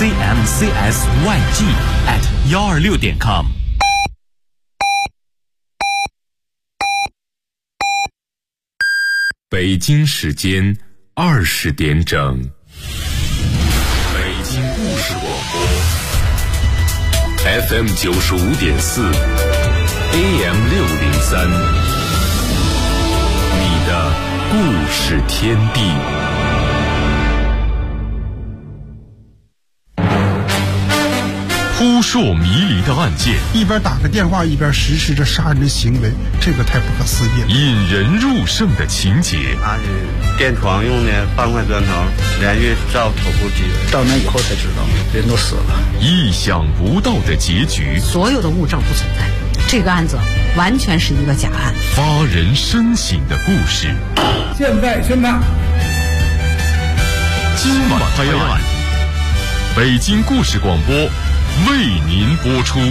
cmcsyg@126.com。 北京时间20点整，北京故事广播 FM 95.4 AM 603，你的故事天地。扑朔迷离的案件， 一边打个电话一边实施着杀人的行为，这个太不可思议了。 引人入胜的情节， 拿是垫床用的半块砖头，连续照头部击， 到那以后才知道人都死了。 意想不到的结局， 所有的物证不存在，这个案子完全是一个假案。 发人深省的故事， 现在宣判。 今晚拍案，北京故事广播为您播出。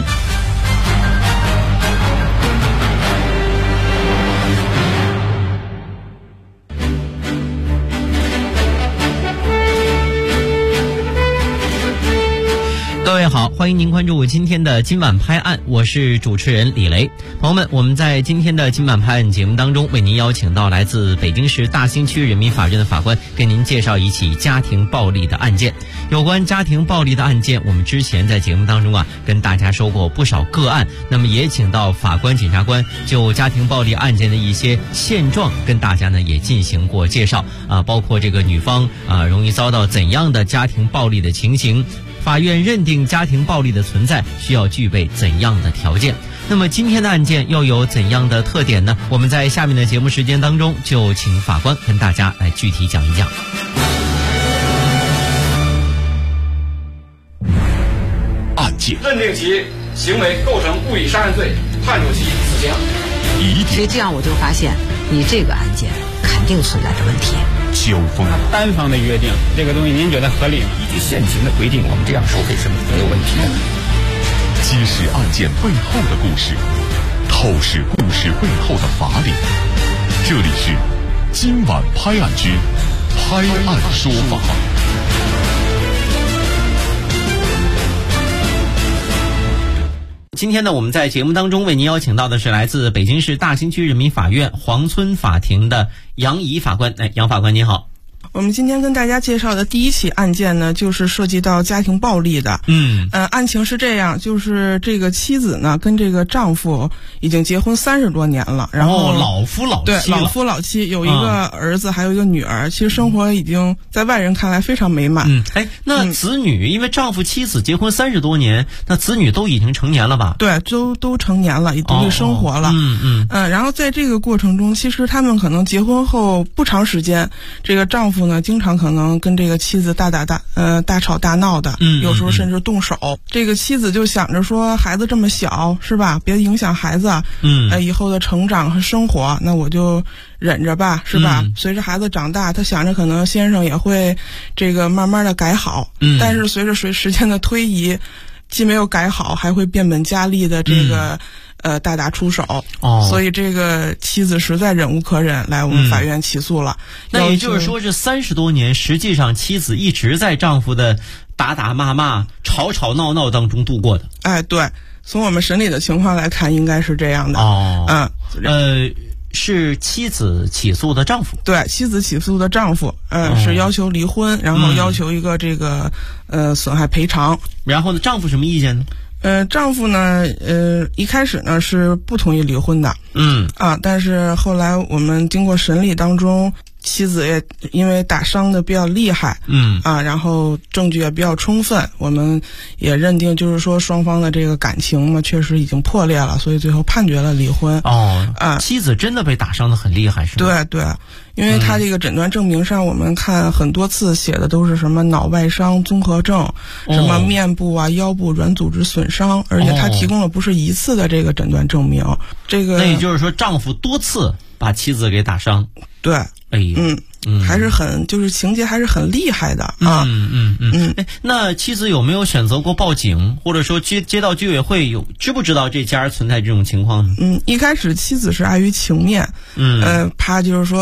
各位好，欢迎您关注今天的今晚拍案，我是主持人李雷。朋友们，我们在今天的今晚拍案节目当中，为您邀请到来自北京市大兴区人民法院的法官，跟您介绍一起家庭暴力的案件。有关家庭暴力的案件，我们之前在节目当中跟大家说过不少个案，那么也请到法官、检察官就家庭暴力案件的一些现状跟大家也进行过介绍包括这个女方容易遭到怎样的家庭暴力的情形，法院认定家庭暴力的存在需要具备怎样的条件。那么今天的案件又有怎样的特点呢？我们在下面的节目时间当中就请法官跟大家来具体讲一讲。 案件认定其行为构成故意杀人罪，判处其死刑。 所以这样我就发现你这个案件肯定存在着问题。 交锋， 单方的约定这个东西您觉得合理吗？ 依据现行的规定，我们这样收费是没有问题的。 揭示案件背后的故事，透视故事背后的法理。这里是今晚拍案之拍案说法。 今天呢，我们在节目当中为您邀请到的是来自北京市大兴区人民法院黄村法庭的杨怡法官。杨法官您好。 我们今天跟大家介绍的第一起案件呢，就是涉及到家庭暴力的。案情是这样，就是这个妻子呢跟这个丈夫已经结婚30多年了，然后老夫老妻了。 对，老夫老妻，有一个儿子，还有一个女儿，其实生活已经在外人看来非常美满。 那子女，因为丈夫妻子结婚30多年，那子女都已经成年了吧？ 对，都成年了，也独立生活了。然后在这个过程中，其实他们可能结婚后不长时间，这个丈夫呢经常可能跟这个妻子大吵大闹的，有时候甚至动手。这个妻子就想着说，孩子这么小是吧，别影响孩子以后的成长和生活，那我就忍着吧是吧。随着孩子长大，他想着可能先生也会这个慢慢的改好，但是随着时间的推移，既没有改好，还会变本加厉的这个大打出手。所以这个妻子实在忍无可忍，来我们法院起诉了。 那也就是说，这30多年，实际上妻子一直在丈夫的打打骂骂、吵吵闹闹当中度过的。 对，从我们审理的情况来看，应该是这样的。 是妻子起诉的丈夫。 对，妻子起诉的丈夫，是要求离婚，然后要求一个这个损害赔偿。 然后呢，丈夫什么意见呢？ 丈夫呢，一开始呢是不同意离婚的，但是后来我们经过审理当中，妻子也因为打伤的比较厉害，然后证据也比较充分，我们也认定就是说双方的这个感情嘛，确实已经破裂了，所以最后判决了离婚。 妻子真的被打伤的很厉害是吗？ 对，因为他这个诊断证明上，我们看很多次写的都是什么脑外伤综合症，什么面部腰部软组织损伤，而且他提供了不是一次的这个诊断证明。这个那也就是说，丈夫多次把妻子给打伤。 对，还是很就是情节还是很厉害的啊。 那妻子有没有选择过报警，或者说接到居委会知不知道这家存在这种情况呢？ 一开始妻子是碍于情面，怕就是说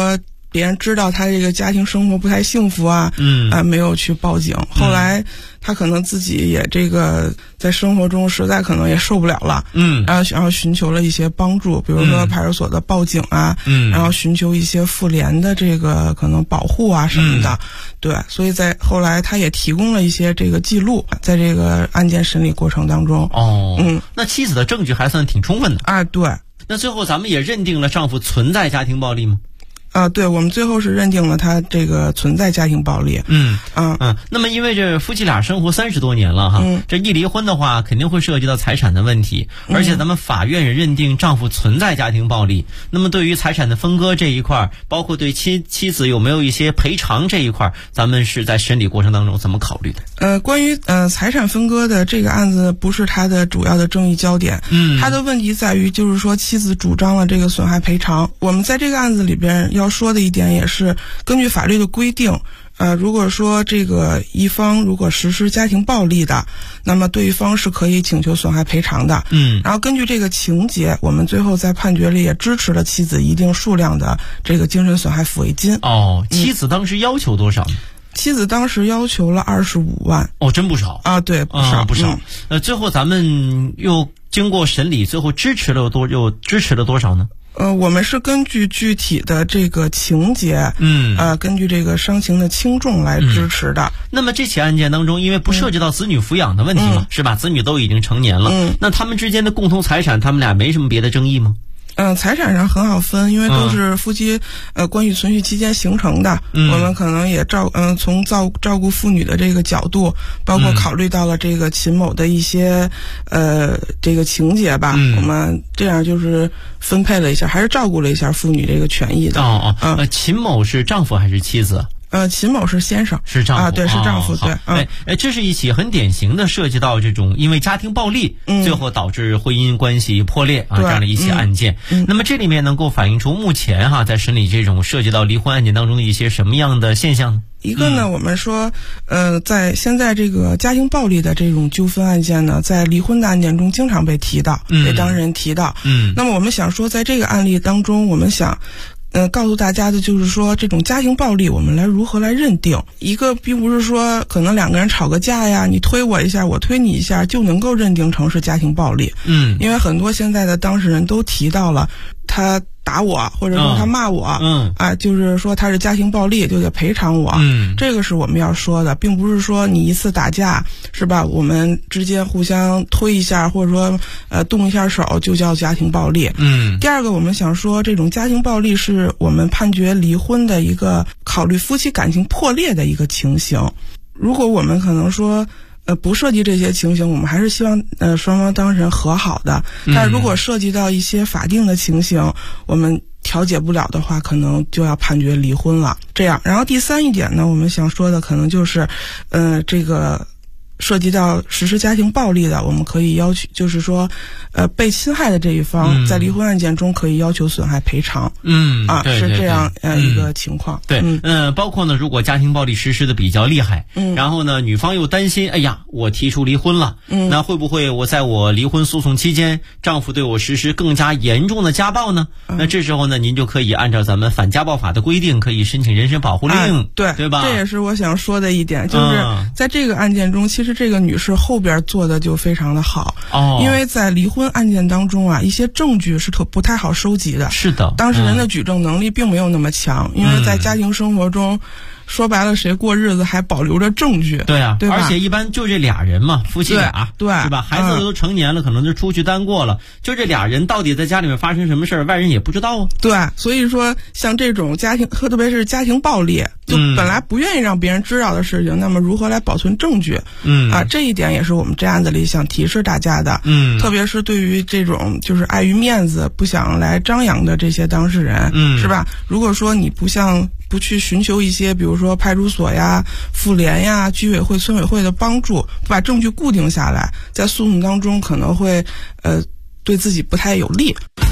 别人知道他这个家庭生活不太幸福啊，没有去报警。后来他可能自己也这个在生活中实在可能也受不了了，然后寻求了一些帮助，比如说派出所的报警啊，然后寻求一些妇联的这个可能保护啊什么的，对，所以在后来他也提供了一些这个记录，在这个案件审理过程当中。 那妻子的证据还算挺充分的啊，对。 那最后咱们也认定了丈夫存在家庭暴力吗？ 对，我们最后是认定了他这个存在家庭暴力。 那么因为这夫妻俩生活30多年了哈，这一离婚的话肯定会涉及到财产的问题，而且咱们法院也认定丈夫存在家庭暴力。那么对于财产的分割这一块，包括对妻子有没有一些赔偿这一块，咱们是在审理过程当中怎么考虑的？ 关于财产分割的这个案子不是他的主要的争议焦点，他的问题在于就是说妻子主张了这个损害赔偿。我们在这个案子里边要说的一点也是，根据法律的规定，如果说这个一方如果实施家庭暴力的，那么对方是可以请求损害赔偿的。然后根据这个情节，我们最后在判决里也支持了妻子一定数量的这个精神损害抚慰金。 妻子当时要求多少呢？ 妻子当时要求了25万。 真不少啊，对，不少。 最后咱们又经过审理，最后支持了多少呢？ 我们是根据具体的这个情节，根据这个伤情的轻重来支持的。 那么这起案件当中，因为不涉及到子女抚养的问题嘛，是吧？子女都已经成年了，那他们之间的共同财产，他们俩没什么别的争议吗？ 财产上很好分，因为都是夫妻关系存续期间形成的。我们可能也从照顾妇女的这个角度，包括考虑到了这个秦某的一些这个情节吧，我们这样就是分配了一下，还是照顾了一下妇女这个权益的。 秦某是丈夫还是妻子？ 秦某是先生， 是丈夫对，是丈夫，对。 这是一起很典型的涉及到这种因为家庭暴力，最后导致婚姻关系破裂这样的一起案件。那么这里面能够反映出目前在审理这种涉及到离婚案件当中的一些什么样的现象呢？ 一个呢，我们说，在现在这个家庭暴力的这种纠纷案件呢，在离婚的案件中经常被提到，被当事人提到。那么我们想说，在这个案例当中，我们想告诉大家的就是说，这种家庭暴力我们如何来认定。一个并不是说可能两个人吵个架呀，你推我一下我推你一下就能够认定成是家庭暴力。因为很多现在的当事人都提到了他打我，或者说他骂我，就是说他是家庭暴力，就得赔偿我。这个是我们要说的，并不是说你一次打架是吧，我们之间互相推一下，或者说动一下手就叫家庭暴力。第二个我们想说，这种家庭暴力是我们判决离婚的一个考虑夫妻感情破裂的一个情形。如果我们可能说不涉及这些情形，我们还是希望双方当事人和好的。但是如果涉及到一些法定的情形，我们调解不了的话，可能就要判决离婚了。这样，然后第三一点呢，我们想说的可能就是这个涉及到实施家庭暴力的，我们可以要求，就是说被侵害的这一方在离婚案件中可以要求损害赔偿。 对， 是这样一个情况。 对，包括呢，如果家庭暴力实施的比较厉害，然后呢，女方又担心，哎呀，我提出离婚了，那会不会在我离婚诉讼期间，丈夫对我实施更加严重的家暴呢？那这时候呢，您就可以按照咱们反家暴法的规定，可以申请人身保护令，对吧？ 这也是我想说的一点，就是在这个案件中，其实这个女士后边做的就非常的好。因为在离婚案件当中一些证据是不太好收集的。 是的， 当事人的举证能力并没有那么强，因为在家庭生活中，说白了，谁过日子还保留着证据？ 对啊， 对吧？ 而且一般就这俩人嘛，夫妻俩，对，是吧？孩子都成年了，可能就出去单过了，就这俩人到底在家里面发生什么事儿，外人也不知道啊。 对，所以说像这种家庭，特别是家庭暴力，就本来不愿意让别人知道的事情，那么如何来保存证据？这一点也是我们这案子里想提示大家的。特别是对于这种就是碍于面子不想来张扬的这些当事人，是吧？如果说你不去寻求一些，比如说派出所呀、妇联呀、居委会、村委会的帮助，不把证据固定下来，在诉讼当中可能会对自己不太有利。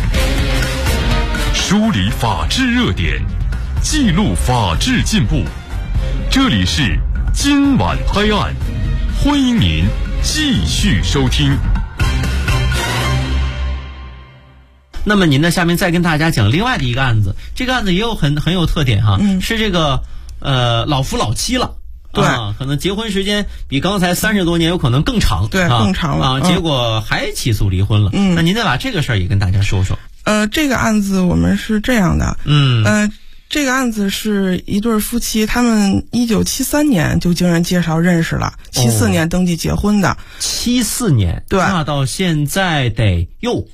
梳理法治热点，记录法治进步。这里是今晚拍案，欢迎您继续收听。 那么您呢，下面再跟大家讲另外的一个案子，这个案子也有很有特点哈，是这个老夫老妻了。 对， 可能结婚时间比刚才30多年有可能更长， 对，更长了结果还起诉离婚了。那您再把这个事儿也跟大家说说。 这个案子我们是这样的，这个案子是一对夫妻，他们1973年就经人介绍认识了，74年登记结婚的。 74年， 对， 那到现在得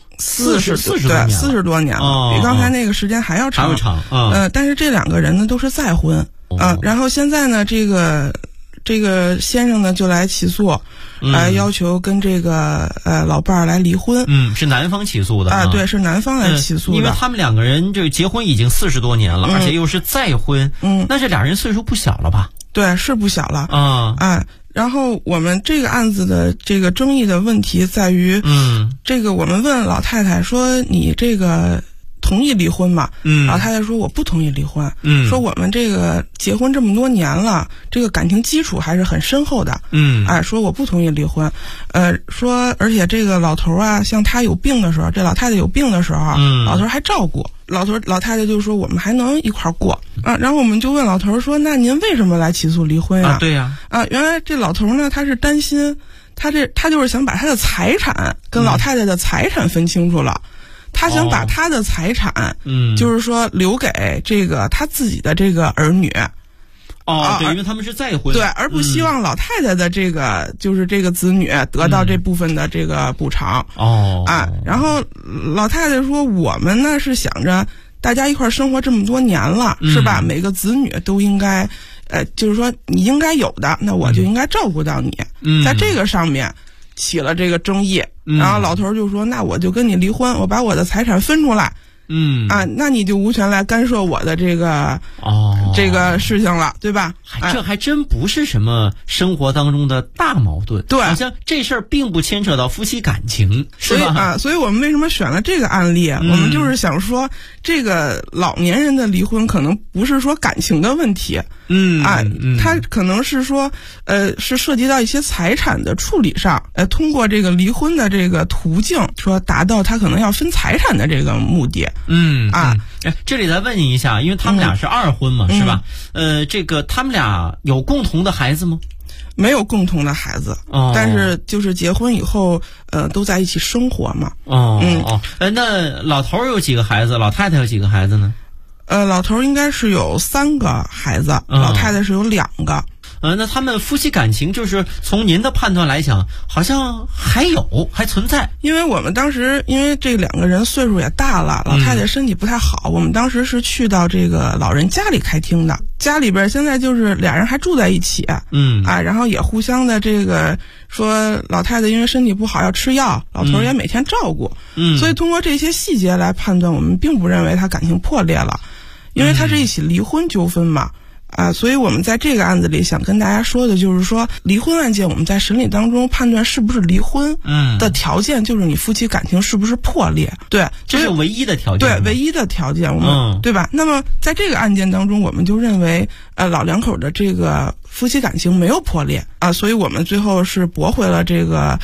40多年了， 比刚才那个时间还要长。但是这两个人呢都是再婚。然后现在呢，这个先生呢就来起诉，要求跟这个老伴儿来离婚。 是男方起诉的对，是男方来起诉的。 因为他们两个人这结婚已经40多年了，而且又是再婚。那这俩人岁数不小了吧？ 对，是不小了然后我们这个案子的这个争议的问题在于，这个我们问老太太说，你这个同意离婚吗？老太太说我不同意离婚。说我们这个结婚这么多年了，这个感情基础还是很深厚的。说我不同意离婚。说而且这个老头啊，像他有病的时候，这老太太有病的时候，老头还照顾。老太太就说我们还能一块儿过然后我们就问老头说，那您为什么来起诉离婚啊？ 对呀。 原来这老头呢，他是担心他就是想把他的财产跟老太太的财产分清楚了。他想把他的财产，就是说留给这个他自己的这个儿女。 对，因为他们是再婚。 对，而不希望老太太的这个就是这个子女得到这部分的这个补偿。然后老太太说，我们呢是想着大家一块生活这么多年了，是吧？每个子女都应该，就是说你应该有的，那我就应该照顾到你。在这个上面起了这个争议。然后老头就说，那我就跟你离婚，我把我的财产分出来。那你就无权来干涉我的这个这个事情了，对吧？ 这还真不是什么生活当中的大矛盾， 对， 好像这事儿并不牵扯到夫妻感情，是吧？ 所以我们为什么选了这个案例？我们就是想说，这个老年人的离婚可能不是说感情的问题，他可能是说，是涉及到一些财产的处理上，通过这个离婚的这个途径，说达到他可能要分财产的这个目的。 这里再问你一下，因为他们俩是二婚嘛，是吧？这个他们俩有共同的孩子吗？ 没有共同的孩子，但是就是结婚以后，都在一起生活嘛。 那老头有几个孩子？老太太有几个孩子呢？ 老头应该是有3个孩子，老太太是有2个。 那他们夫妻感情就是从您的判断来讲，好像还存在。 因为我们当时因为这2个人岁数也大了，老太太身体不太好，我们当时是去到这个老人家里开庭的。家里边现在就是俩人还住在一起，然后也互相的这个说老太太因为身体不好要吃药，老头也每天照顾，所以通过这些细节来判断，我们并不认为他感情破裂了，因为他是一起离婚纠纷嘛。所以我们在这个案子里想跟大家说的就是说，离婚案件我们在审理当中判断是不是离婚的条件就是你夫妻感情是不是破裂。对， 这是唯一的条件。 对，唯一的条件。我们对吧？那么在这个案件当中，我们就认为老两口的这个夫妻感情没有破裂所以我们最后是驳回了这个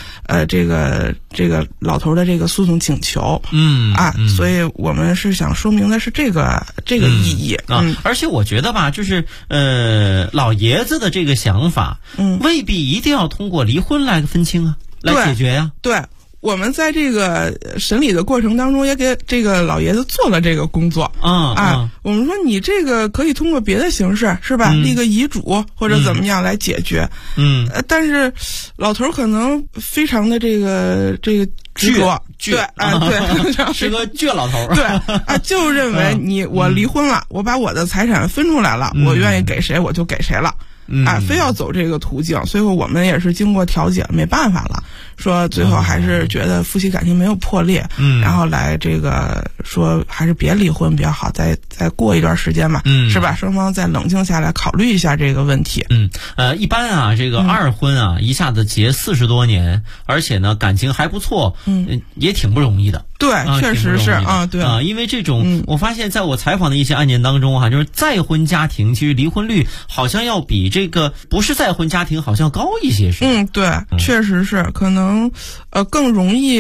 老头的这个诉讼请求。所以我们是想说明的是这个意义而且我觉得吧，就是老爷子的这个想法，未必一定要通过离婚来分清来解决呀。 对。我们在这个审理的过程当中也给这个老爷子做了这个工作我们说你这个可以通过别的形式是吧，立个遗嘱或者怎么样来解决但是老头可能非常的这个执着，对是个倔老头对就认为我离婚了，我把我的财产分出来了，我愿意给谁我就给谁了非要走这个途径，所以我们也是经过调解没办法了，说最后还是觉得夫妻感情没有破裂然后来这个说还是别离婚比较好，再过一段时间嘛是吧，双方再冷静下来考虑一下这个问题一般这个二婚一下子结40多年，而且呢感情还不错也挺不容易的。 对确实是对因为这种我发现在我采访的一些案件当中就是再婚家庭其实离婚率好像要比这个不是再婚家庭好像高一些是对确实是可能更容易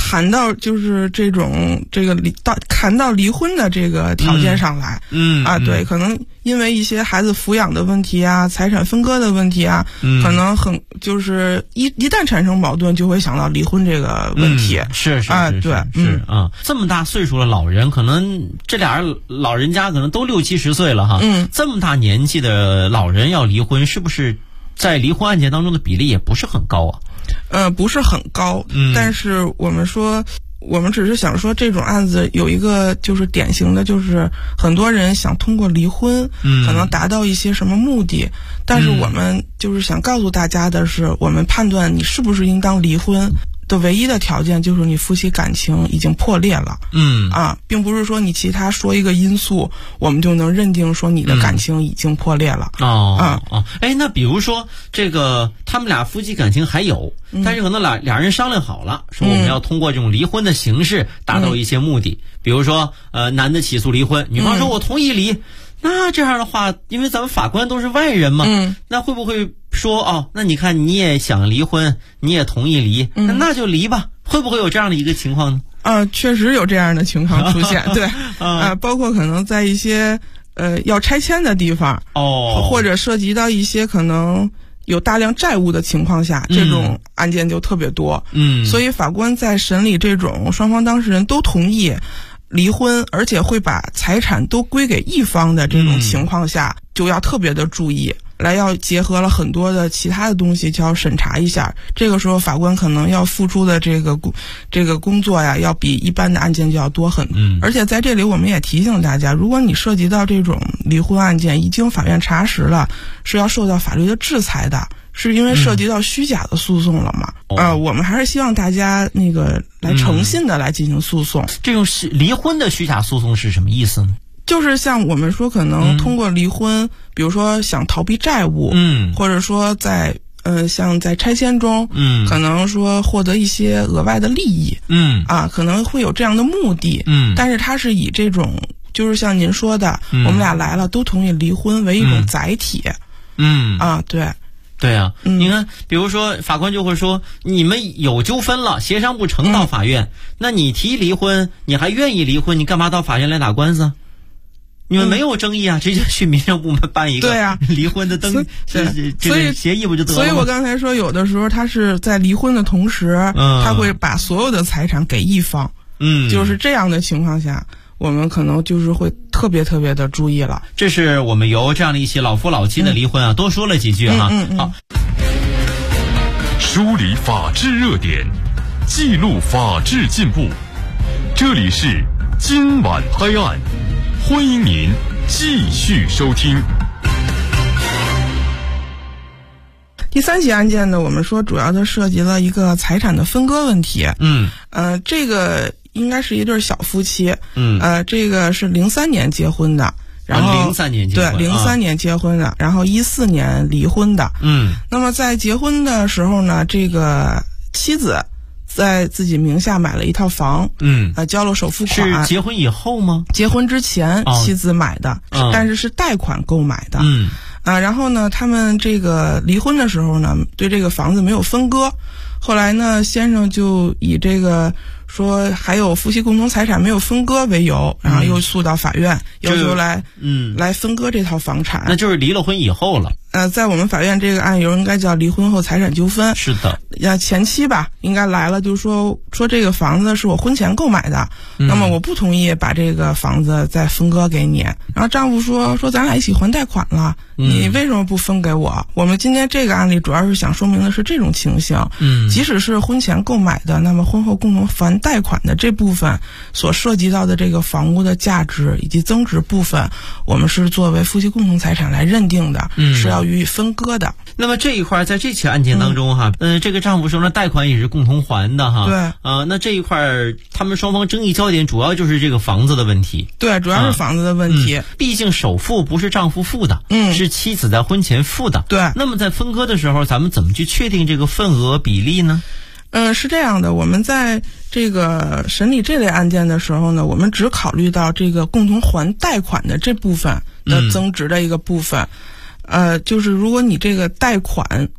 谈到就是这个谈到离婚的这个条件上来，对，可能因为一些孩子抚养的问题啊，财产分割的问题啊，可能就是一旦产生矛盾，就会想到离婚这个问题。 是对， 是啊，这么大岁数的老人，可能这俩人老人家可能都60、70岁了哈，这么大年纪的老人要离婚，是不是在离婚案件当中的比例也不是很高啊？ 不是很高，但是我们只是想说，这种案子有一个就是典型的，就是很多人想通过离婚，可能达到一些什么目的，但是我们就是想告诉大家的是，我们判断你是不是应当离婚的唯一的条件就是你夫妻感情已经破裂了，并不是说你其他说一个因素，我们就能认定说你的感情已经破裂了。 那比如说这个他们俩夫妻感情还有，但是可能俩人商量好了，说我们要通过这种离婚的形式达到一些目的，比如说男的起诉离婚，女方说我同意离。那这样的话，因为咱们法官都是外人嘛，那会不会说那你看你也想离婚，你也同意离，那就离吧？会不会有这样的一个情况呢？ 确实有这样的情况出现，对，包括可能在一些要拆迁的地方，或者涉及到一些可能有大量债务的情况下，这种案件就特别多。所以法官在审理这种双方当事人都同意离婚，而且会把财产都归给一方的这种情况下，就要特别的注意，要结合了很多的其他的东西，就要审查一下。这个时候法官可能要付出的这个工作呀，要比一般的案件就要多很多。而且在这里我们也提醒大家，如果你涉及到这种离婚案件，已经法院查实了，是要受到法律的制裁的，是因为涉及到虚假的诉讼了嘛？我们还是希望大家来诚信的来进行诉讼。 这种离婚的虚假诉讼是什么意思呢？ 就是像我们说，可能通过离婚，比如说想逃避债务，或者说像在拆迁中，可能说获得一些额外的利益，可能会有这样的目的，但是它是以这种就是像您说的，我们俩来了都同意离婚为一种载体，对。 对啊，你看，比如说法官就会说，你们有纠纷了，协商不成到法院，那你提离婚，你还愿意离婚，你干嘛到法院来打官司？你们没有争议啊，直接去民政部门办一个离婚的这个协议不就得了吗？ 所以我刚才说，有的时候他是在离婚的同时，他会把所有的财产给一方，就是这样的情况下，我们可能就是会特别特别的注意了。 这是我们由这样的一些老夫老妻的离婚多说了几句哈。好， 梳理法治热点，记录法治进步，这里是今晚拍案，欢迎您继续收听。 第3起案件呢，我们说主要的涉及了一个财产的分割问题。这个应该是一对小夫妻，这个是03年结婚的，然后 03年结婚， 对，03年结婚的，然后14年离婚的。那么在结婚的时候呢，这个妻子在自己名下买了一套房，交了首付款。 是结婚以后吗？ 结婚之前妻子买的，但是是贷款购买的。然后呢，他们这个离婚的时候呢，对这个房子没有分割。后来呢，先生就以这个说还有夫妻共同财产没有分割为由，然后又诉到法院，要求来分割这套房产。 那就是离了婚以后了。 在我们法院这个案由应该叫离婚后财产纠纷。 是的。 前妻吧，应该来了，就是说这个房子是我婚前购买的，那么我不同意把这个房子再分割给你。然后丈夫说咱俩一起还贷款了，你为什么不分给我？我们今天这个案例主要是想说明的是这种情形。即使是婚前购买的，那么婚后共同还贷款的这部分所涉及到的这个房屋的价值以及增值部分，我们是作为夫妻共同财产来认定的，是要予以分割的。 那么这一块在这起案件当中哈，这个丈夫说呢，贷款也是共同还的哈。 对。 那这一块他们双方争议焦点主要就是这个房子的问题。 对，主要是房子的问题。 毕竟首付不是丈夫付的，是妻子在婚前付的。 对。 那么在分割的时候，咱们怎么去确定这个份额比例呢？ 是这样的，我们在这个审理这类案件的时候呢，我们只考虑到这个共同还贷款的这部分的增值的一个部分。就是如果你这个贷款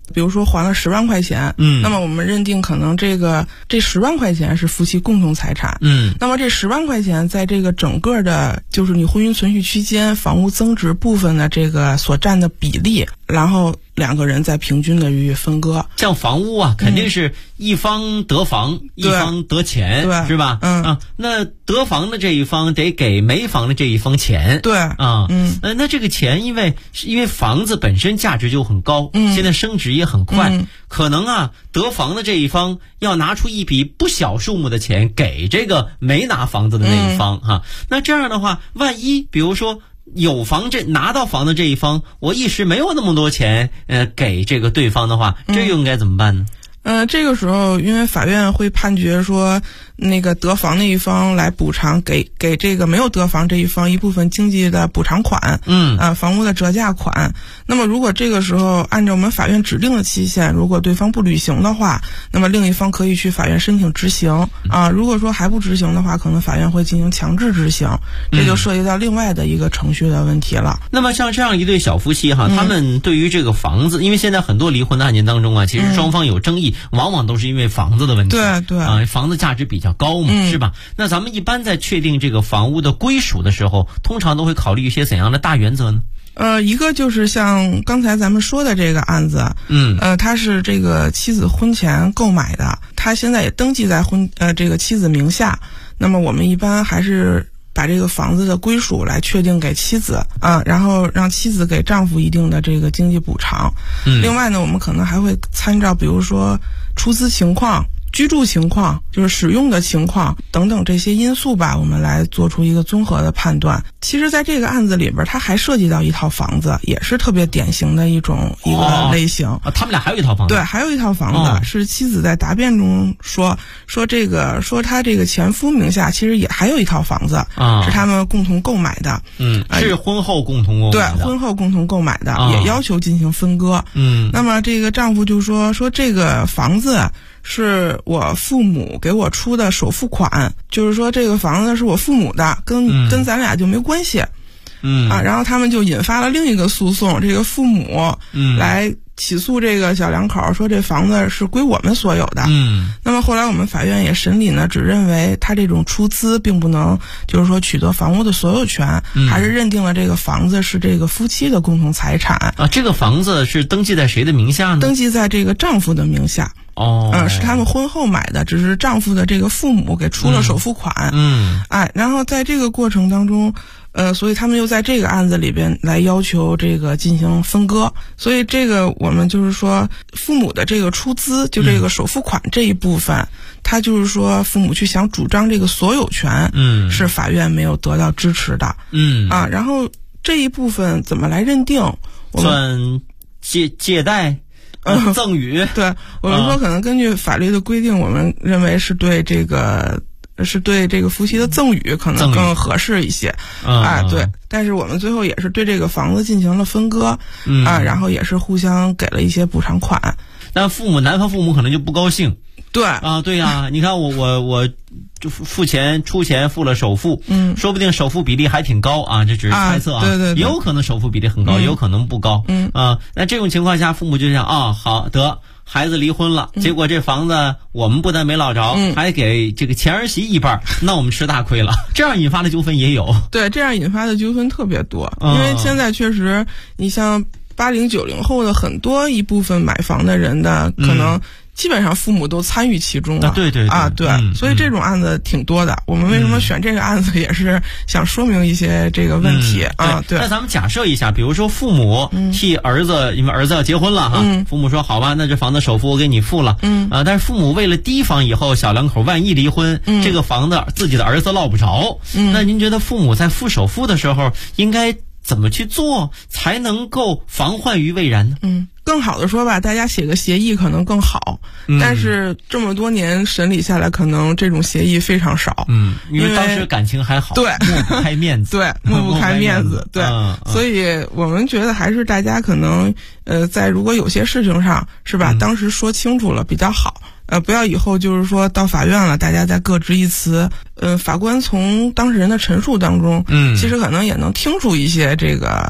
比如说还了10万块钱，那么我们认定可能这10万块钱是夫妻共同财产，那么这10万块钱在这个整个的就是你婚姻存续期间房屋增值部分的这个所占的比例，然后2个人再平均的予以分割。 像房屋啊，肯定是一方得房，一方得钱， 对， 是吧？那得房的这一方得给没房的这一方钱， 对啊， 那这个钱因为房子本身价值就很高，现在升值也很快，可能啊得房的这一方要拿出一笔不小数目的钱给这个没拿房子的那一方那这样的话，万一比如说有房拿到房的这一方，我一时没有那么多钱给这个对方的话，这又应该怎么办呢？ 这个时候因为法院会判决说那个得房那一方来补偿给这个没有得房这一方一部分经济的补偿款，房屋的折价款。那么如果这个时候按照我们法院指定的期限，如果对方不履行的话，那么另一方可以去法院申请执行如果说还不执行的话，可能法院会进行强制执行，这就涉及到另外的一个程序的问题了。 那么像这样一对小夫妻他们对于这个房子，因为现在很多离婚的案件当中啊，其实双方有争议，往往都是因为房子的问题， 对房子价值比较高嘛，是吧？那咱们一般在确定这个房屋的归属的时候，通常都会考虑一些怎样的大原则呢？ 一个就是像刚才咱们说的这个案子，他是这个妻子婚前购买的，他现在也登记在这个妻子名下，那么我们一般还是把这个房子的归属来确定给妻子然后让妻子给丈夫一定的这个经济补偿。另外呢，我们可能还会参照比如说出资情况、居住情况，就是使用的情况等等这些因素吧，我们来做出一个综合的判断。其实在这个案子里边，它还涉及到一套房子，也是特别典型的一个类型。 他们俩还有一套房子？ 对，还有一套房子，是妻子在答辩中说他这个前夫名下其实也还有一套房子是他们共同购买的。 是婚后共同购买的。对， 婚后共同购买的，也要求进行分割。那么这个丈夫就说这个房子是我父母给我出的首付款，就是说这个房子是我父母的，跟咱俩就没关系。然后他们就引发了另一个诉讼，这个父母来起诉这个小两口，说这房子是归我们所有的。那么后来我们法院也审理呢，只认为他这种出资并不能就是说取得房屋的所有权，还是认定了这个房子是这个夫妻的共同财产。 这个房子是登记在谁的名下呢？ 登记在这个丈夫的名下。是他们婚后买的，只是丈夫的这个父母给出了首付款。然后在这个过程当中，所以他们又在这个案子里边来要求这个进行分割。所以这个我们就是说，父母的这个出资，就这个首付款这一部分，他就是说父母去想主张这个所有权，是法院没有得到支持的。然后这一部分怎么来认定？ 算借贷。赠与。 对，我们说可能根据法律的规定，我们认为是对这个夫妻的赠与可能更合适一些。对，但是我们最后也是对这个房子进行了分割，然后也是互相给了一些补偿款。 但男方父母可能就不高兴。 对对呀，你看我就出钱付了首付，说不定首付比例还挺高这只是猜测对， 也有可能首付比例很高，也有可能不高。那这种情况下，父母就想好得孩子离婚了，结果这房子我们不但没落着，还给这个前儿媳一半，那我们吃大亏了。这样引发的纠纷也有。 对，这样引发的纠纷特别多，因为现在确实，你像80、90后的很多一部分买房的人的可能。基本上父母都参与其中了。 对， 所以这种案子挺多的。我们为什么选这个案子，也是想说明一些这个问题对。 那咱们假设一下，比如说父母替儿子，因为儿子要结婚了父母说好吧，那这房子首付我给你付了。但是父母为了提防以后小两口万一离婚，这个房子自己的儿子落不着，那您觉得父母在付首付的时候应该怎么去做才能够防患于未然呢？ 更好的说吧，大家写个协议可能更好，但是这么多年审理下来，可能这种协议非常少。 因为当时感情还好， 对， 抹不开面子， 对，抹不开面子，对。所以我们觉得还是大家可能在如果有些事情上是吧，当时说清楚了比较好。不要以后就是说到法院了，大家再各执一词。法官从当事人的陈述当中，其实可能也能听出一些这个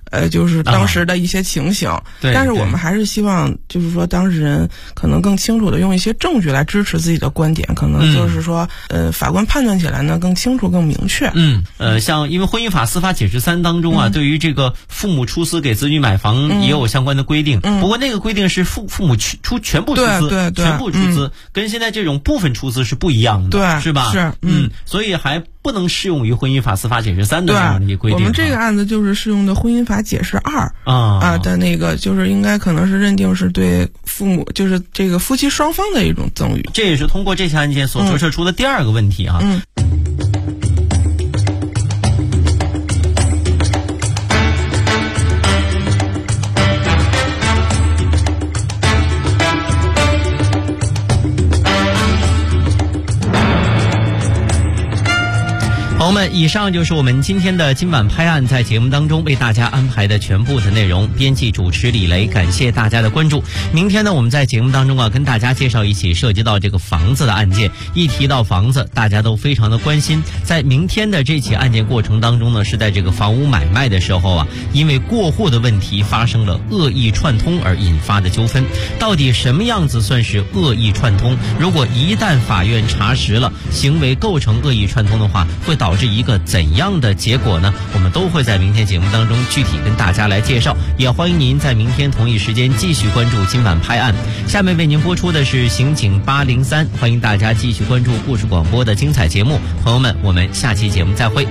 就是当时的一些情形。 对， 但是我们还是希望，就是说当事人可能更清楚的用一些证据来支持自己的观点，可能就是说，法官判断起来呢更清楚、更明确。 像因为婚姻法司法解释3当中啊，对于这个父母出资给子女买房也有相关的规定。不过那个规定是父母全部出资， 对， 全部出资，跟现在这种部分出资是不一样的， 对， 是吧？ 是， 所以还不能适用于婚姻法司法解释3的这样的一个规定。 我们这个案子就是适用的婚姻法解释2的那个，就是应该可能是认定是对父母，就是这个夫妻双方的一种赠与。 这也是通过这起案件所折射出的第2个问题啊。朋友们，以上就是我们今天的今晚拍案在节目当中为大家安排的全部的内容。编辑主持李雷，感谢大家的关注。明天呢，我们在节目当中啊，跟大家介绍一起涉及到这个房子的案件。一提到房子，大家都非常的关心。在明天的这起案件过程当中呢，是在这个房屋买卖的时候啊，因为过户的问题发生了恶意串通而引发的纠纷。到底什么样子算是恶意串通？如果一旦法院查实了行为构成恶意串通的话，会导致一个怎样的结果呢？我们都会在明天节目当中具体跟大家来介绍，也欢迎您在明天同一时间继续关注今晚拍案。下面为您播出的是刑警803，欢迎大家继续关注故事广播的精彩节目。朋友们，我们下期节目再会。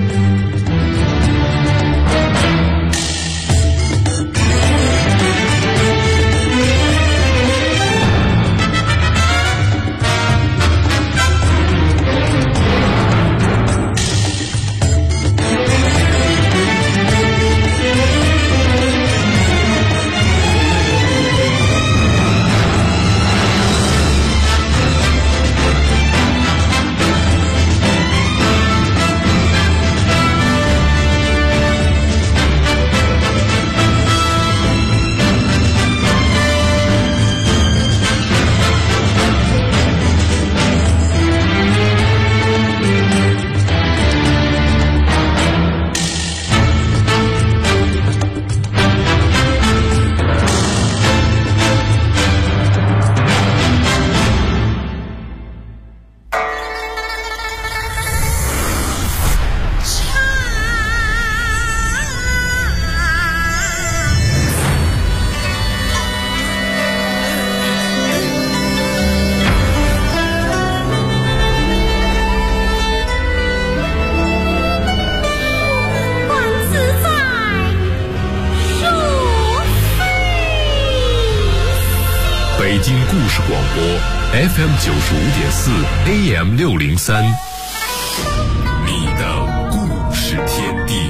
北京故事广播 FM 95.4 AM 603，你的故事天地。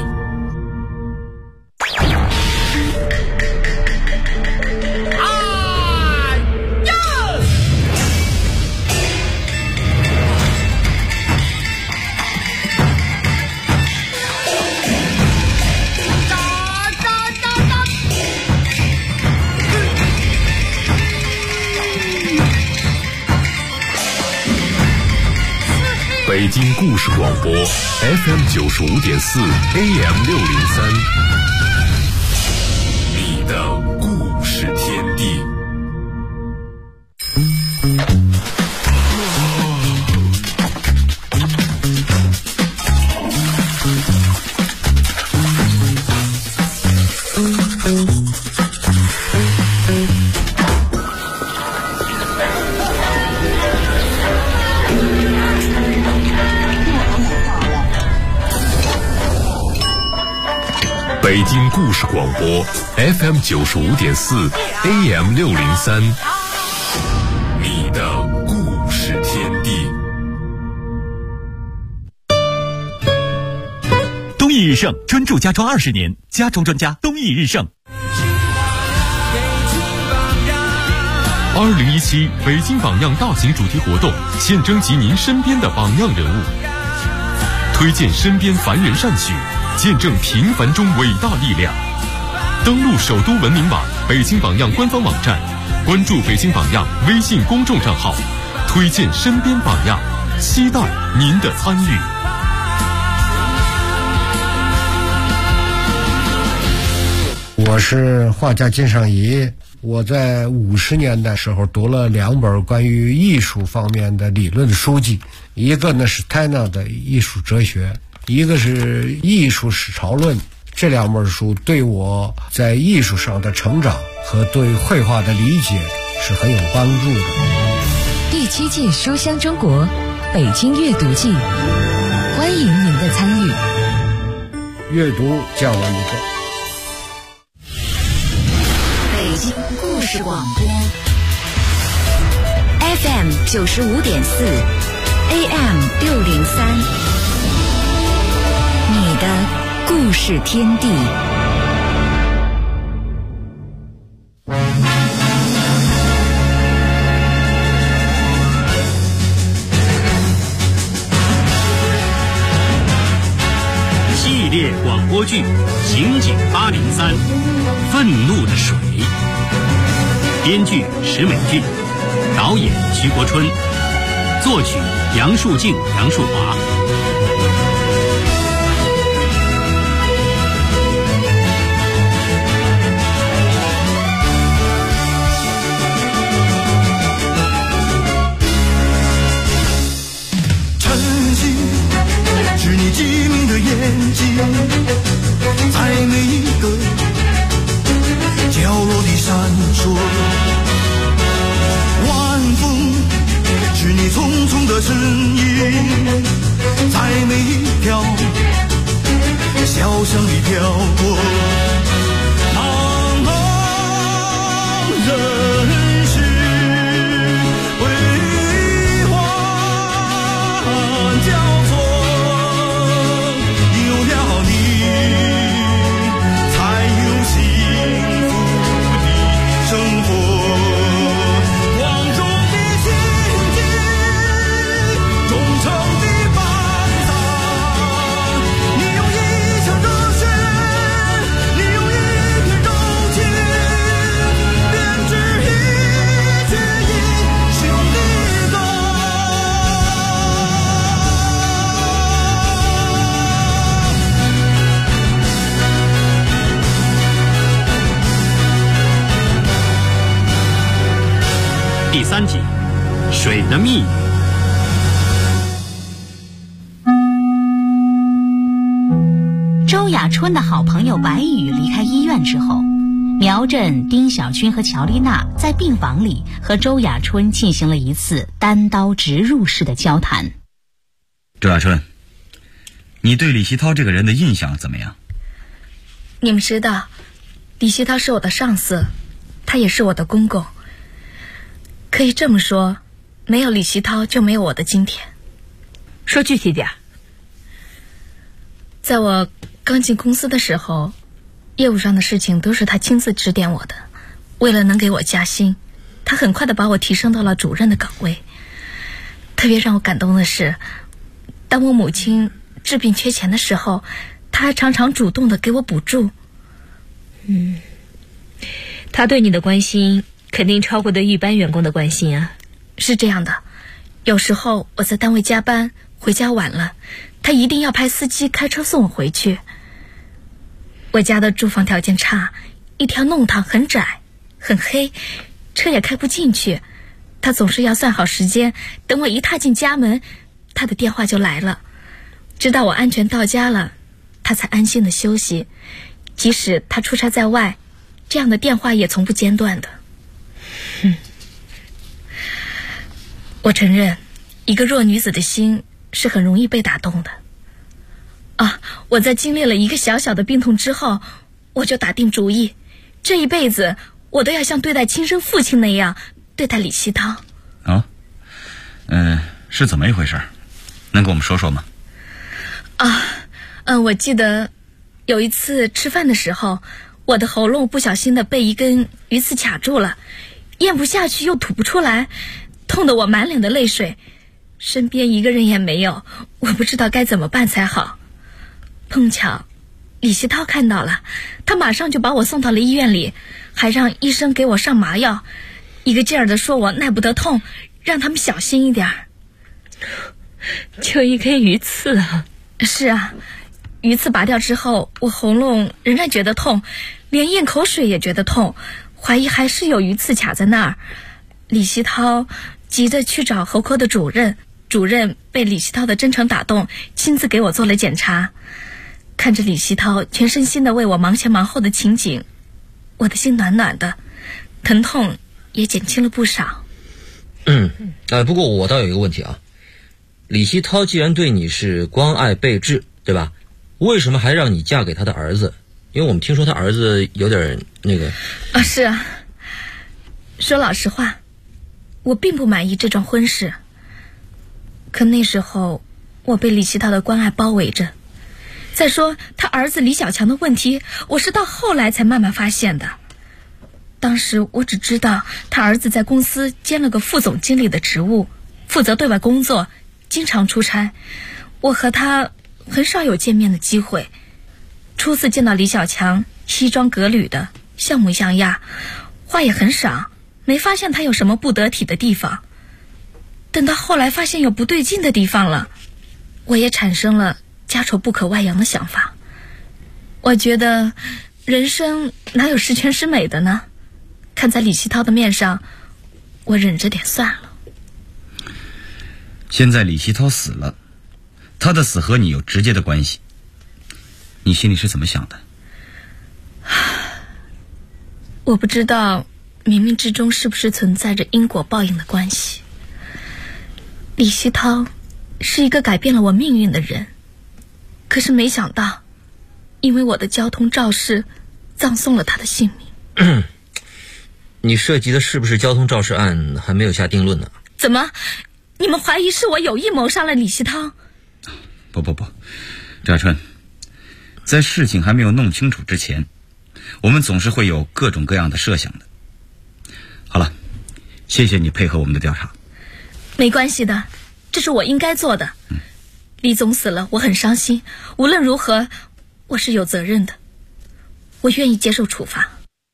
北京故事广播 FM 95.4 AM 603，你的故事天地。北京故事广播 FM 95.4 AM 603，你的故事天地。 东益日盛专注家装20年，家装专家东益日盛。 2017北京榜样大型主题活动，现征集您身边的榜样人物，推荐身边凡人善举，见证平凡中伟大力量。登录首都文明网、北京榜样官方网站，关注北京榜样微信公众账号，推荐身边榜样，期待您的参与。 我是画家金尚仪，我在50年代时候读了2本关于艺术方面的理论书籍，一个呢是 Tanner 的艺术哲学，一个是艺术史潮论。这2本书对我在艺术上的成长和对绘画的理解是很有帮助的。 第7届书香中国北京阅读季，欢迎您的参与。 阅读讲完一个。 北京故事广播 FM 95.4 AM 603，你的故事天地。 系列广播剧《刑警803》，愤怒的水。编剧石美俊，导演徐国春，作曲杨树静、杨树华。 是你机灵的眼睛，在每一个角落里闪烁。晚风是你匆匆的身影，在每一条小巷里飘过。茫茫人世辉煌交错， 第3集，水的秘密。 周雅春的好朋友白宇离开医院之后，苗振、丁小军和乔丽娜在病房里和周雅春进行了一次单刀直入式的交谈。 周雅春，你对李希涛这个人的印象怎么样？ 你们知道，李希涛是我的上司，他也是我的公公。可以这么说，没有李希涛就没有我的今天。 说具体点。 在我刚进公司的时候，业务上的事情都是他亲自指点我的。为了能给我加薪，他很快的把我提升到了主任的岗位。特别让我感动的是，当我母亲治病缺钱的时候，他还常常主动的给我补助。 他对你的关心肯定超过对一般员工的关心啊。 是这样的，有时候我在单位加班回家晚了，他一定要派司机开车送我回去。我家的住房条件差，一条弄堂很窄很黑，车也开不进去。他总是要算好时间，等我一踏进家门，他的电话就来了。直到我安全到家了，他才安心的休息。即使他出差在外，这样的电话也从不间断的。我承认，一个弱女子的心是很容易被打动的。我在经历了一个小小的病痛之后，我就打定主意，这一辈子我都要像对待亲生父亲那样对待李希涛。 是怎么一回事？能跟我们说说吗？ 我记得有一次吃饭的时候，我的喉咙不小心的被一根鱼刺卡住了，咽不下去又吐不出来，痛得我满脸的泪水，身边一个人也没有，我不知道该怎么办才好。碰巧李希涛看到了，他马上就把我送到了医院里，还让医生给我上麻药，一个劲儿的说我耐不得痛，让他们小心一点。 就一根鱼刺啊？ 是啊，鱼刺拔掉之后，我喉咙仍然觉得痛， 连咽口水也觉得痛，怀疑还是有鱼刺卡在那儿。李希涛急着去找喉科的主任，主任被李希涛的真诚打动，亲自给我做了检查。看着李希涛全身心的为我忙前忙后的情景，我的心暖暖的，疼痛也减轻了不少。 不过我倒有一个问题啊，李希涛既然对你是关爱备至，对吧？为什么还让你嫁给他的儿子？因为我们听说他儿子有点那个。 是啊，说老实话，我并不满意这桩婚事。可那时候我被李希涛的关爱包围着。再说他儿子李小强的问题，我是到后来才慢慢发现的。当时我只知道他儿子在公司兼了个副总经理的职务，负责对外工作，经常出差。我和他很少有见面的机会。初次见到李小强，西装革履的，像模像样，话也很少，没发现他有什么不得体的地方。等到后来发现有不对劲的地方了，我也产生了家丑不可外扬的想法。我觉得人生哪有十全十美的呢？看在李希涛的面上，我忍着点算了。 现在李希涛死了，他的死和你有直接的关系，你心里是怎么想的？ 我不知道冥冥之中是不是存在着因果报应的关系。李希涛是一个改变了我命运的人，可是没想到因为我的交通肇事葬送了他的性命。 你涉及的是不是交通肇事案还没有下定论呢？ 怎么，你们怀疑是我有意谋杀了李希涛？ 不，赵亚春，在事情还没有弄清楚之前，我们总是会有各种各样的设想的。好了，谢谢你配合我们的调查。 没关系的，这是我应该做的。李总死了，我很伤心，无论如何我是有责任的，我愿意接受处罚。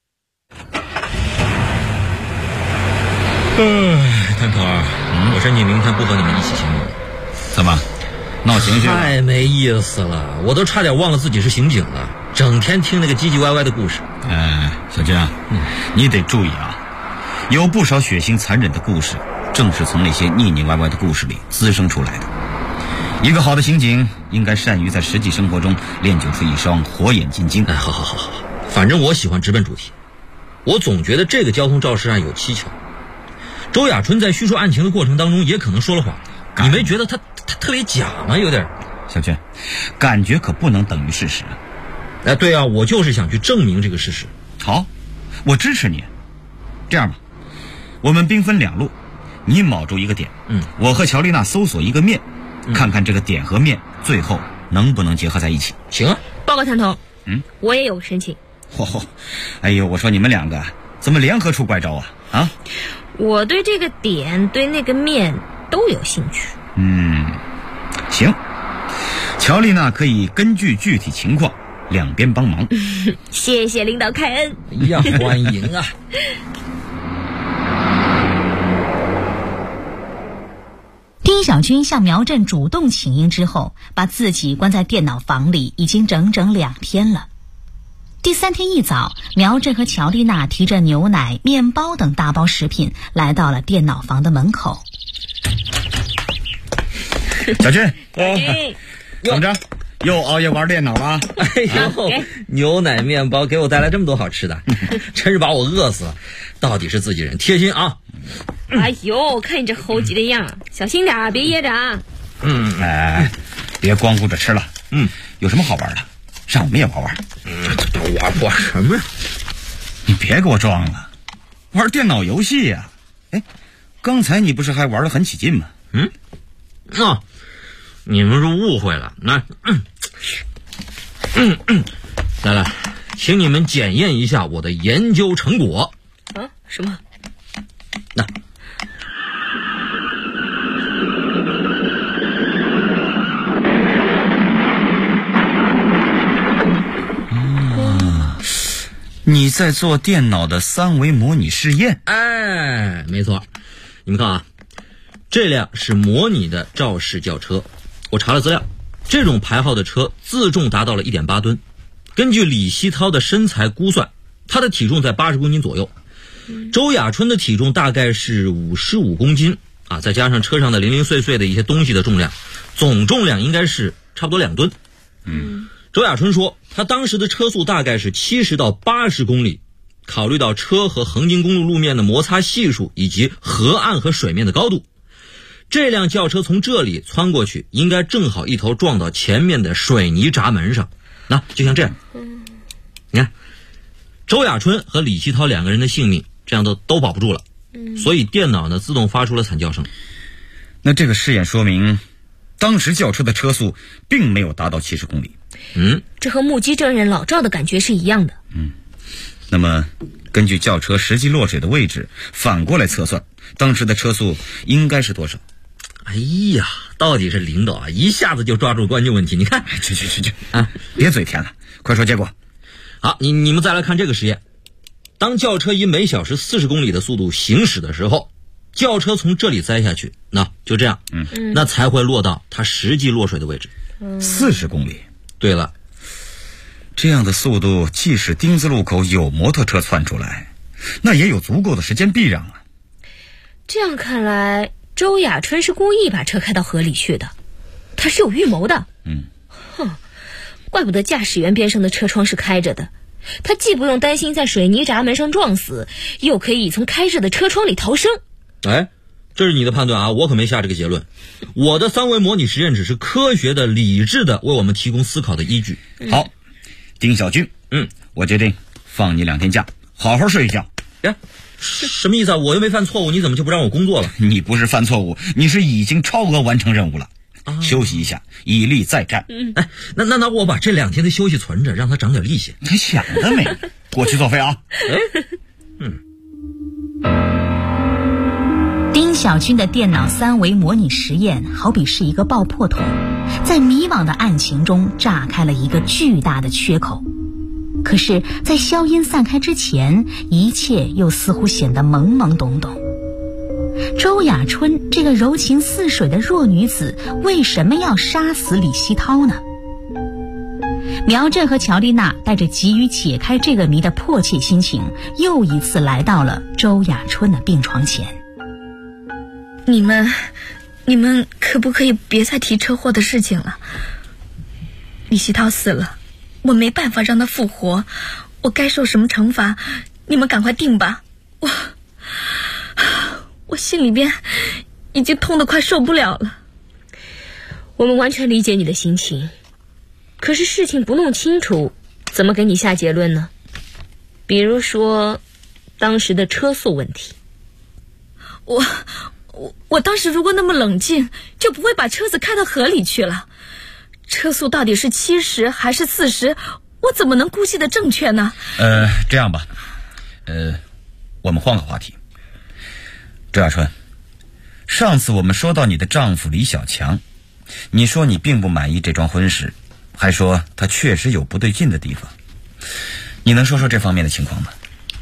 探头儿，我说你明天不和你们一起行动。 怎么闹情绪了？ 太没意思了，我都差点忘了自己是刑警了，整天听那个唧唧歪歪的故事。 小军啊，你得注意啊，有不少血腥残忍的故事正是从那些腻腻歪歪的故事里滋生出来的。一个好的刑警应该善于在实际生活中练就出一双火眼金睛。 好，反正我喜欢直奔主题。我总觉得这个交通肇事案有蹊跷。周亚春在叙述案情的过程当中也可能说了谎，你没觉得他特别假吗？有点。 小军，感觉可不能等于事实。 对啊，我就是想去证明这个事实。 好，我支持你。这样吧，我们兵分两路，你铆住一个点，我和乔丽娜搜索一个面，看看这个点和面最后能不能结合在一起。 行啊。 报告探头，我也有个申请。 哎呦，我说你们两个怎么联合出怪招啊？ 我对这个点对那个面都有兴趣。 行，乔丽娜可以根据具体情况两边帮忙。 谢谢领导开恩。 欢迎啊。 丁小军向苗振主动请缨之后，把自己关在电脑房里已经整整2天了。第3天一早，苗振和乔丽娜提着牛奶、面包等大包食品来到了电脑房的门口。 小军，怎么着？又熬夜玩电脑了？ 牛奶、面包给我带来这么多好吃的，真是把我饿死了。到底是自己人，贴心啊！ 哎呦，看你这猴急的样，小心点，别噎着啊！ 别光顾着吃了。有什么好玩的？让我们也玩玩。 玩什么呀？ 你别给我装了，玩电脑游戏呀！刚才你不是还玩得很起劲吗？ 你们是误会了。来，请你们检验一下我的研究成果。 什么？ 你在做电脑的3维模拟试验？ 没错。你们看啊，这辆是模拟的肇事轿车，我查了资料，这种牌号的车自重达到了1.8吨， 根据李希涛的身材估算，他的体重在80公斤左右，周雅春的体重大概是55公斤啊，再加上车上的零零碎碎的一些东西的重量，总重量应该是差不多2吨。周雅春说，他当时的车速大概是70到80公里，考虑到车和横津公路路面的摩擦系数以及河岸和水面的高度，这辆轿车从这里穿过去，应该正好一头撞到前面的水泥闸门上。那就像这样，你看，周雅春和李希涛2个人的性命这样都保不住了，所以电脑呢自动发出了惨叫声。 那这个试验说明，当时轿车的车速并没有达到70公里。 这和目击证人老赵的感觉是一样的。 那么根据轿车实际落水的位置反过来测算，当时的车速应该是多少？ 哎呀，到底是领导啊，一下子就抓住关键问题。你看， 去啊，别嘴甜了，快说结果。 好，你们再来看这个实验。当轿车以每小时40公里的速度行驶的时候，轿车从这里栽下去，那就这样，那才会落到它实际落水的位置。 40公里。 对了， 这样的速度，即使丁字路口有摩托车窜出来，那也有足够的时间避让啊。 这样看来，周雅春是故意把车开到河里去的，他是有预谋的。怪不得驾驶员边上的车窗是开着的，他既不用担心在水泥闸门上撞死，又可以从开着的车窗里逃生。 哎，这是你的判断啊，我可没下这个结论。我的3维模拟实验只是科学的、理智的为我们提供思考的依据。 好，丁小军，我决定放你2天假，好好睡一觉。 什么意思啊？我又没犯错误，你怎么就不让我工作了？ 你不是犯错误，你是已经超额完成任务了。休息一下，以力再战。 那我把这2天的休息存着，让它长点力气。 你想得美！过去作废啊！ 丁小军的电脑3维模拟实验好比是一个爆破筒，在迷惘的案情中炸开了一个巨大的缺口。可是在硝烟散开之前，一切又似乎显得懵懵懂懂。周雅春这个柔情似水的弱女子，为什么要杀死李希涛呢？苗振和乔丽娜带着急于解开这个谜的迫切心情，又一次来到了周雅春的病床前。 你们可不可以别再提车祸的事情了？李希涛死了，我没办法让他复活，我该受什么惩罚，你们赶快定吧。我心里边已经痛得快受不了了。 我们完全理解你的心情，可是事情不弄清楚，怎么给你下结论呢？比如说当时的车速问题。 我当时如果那么冷静，就不会把车子开到河里去了。车速到底是70还是40，我怎么能估计的正确呢？ 这样吧，我们换个话题。周雅春，上次我们说到你的丈夫李小强，你说你并不满意这桩婚事，还说他确实有不对劲的地方，你能说说这方面的情况吗？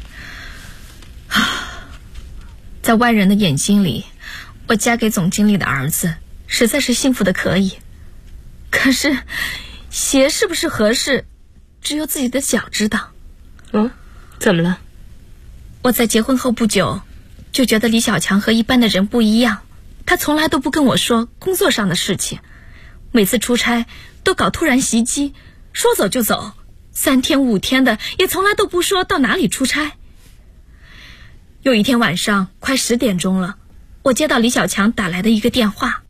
在外人的眼睛里，我嫁给总经理的儿子实在是幸福的可以，可是鞋是不是合适，只有自己的脚知道。 怎么了？ 我在结婚后不久就觉得李小强和一般的人不一样，他从来都不跟我说工作上的事情，每次出差都搞突然袭击，说走就走，3天5天的，也从来都不说到哪里出差。有一天晚上快10点钟了，我接到李小强打来的一个电话。